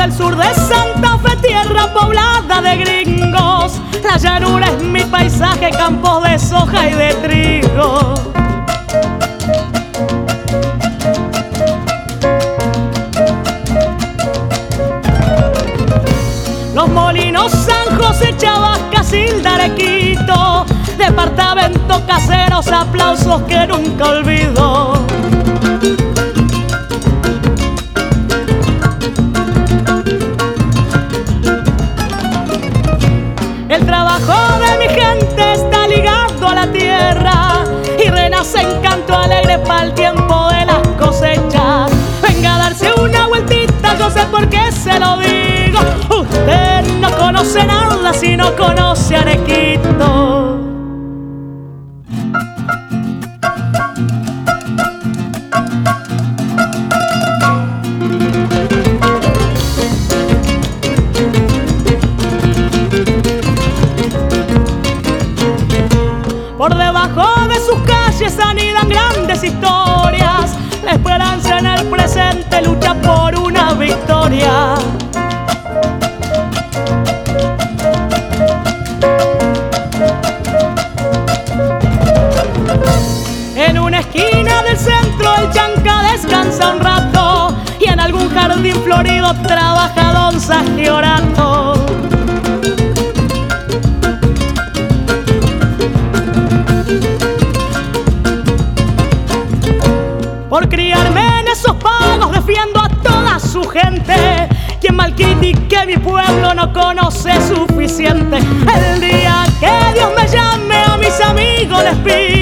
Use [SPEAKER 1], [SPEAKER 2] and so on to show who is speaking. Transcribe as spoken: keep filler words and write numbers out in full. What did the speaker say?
[SPEAKER 1] el sur de Santa Fe, tierra poblada de gringos. La llanura es mi paisaje, campos de soja y de trigo. Los Molinos, San José, Chavas, Casilda, Arequito, departamento caseros, aplausos que nunca olvido. El trabajo de mi gente está ligado a la tierra y renace en canto alegre para el tiempo de las cosechas. Venga a darse una vueltita, yo sé por qué se lo digo. Usted no conoce nada si no conoce Arequito. Por debajo de sus calles anidan grandes historias. La esperanza en el presente lucha por una victoria. En una esquina del centro el chanca descansa un rato y en algún jardín florido trabaja don Sagiorato. Por criarme en esos pagos defiendo a toda su gente. Quien mal critique mi pueblo no conoce suficiente. El día que Dios me llame a mis amigos les pido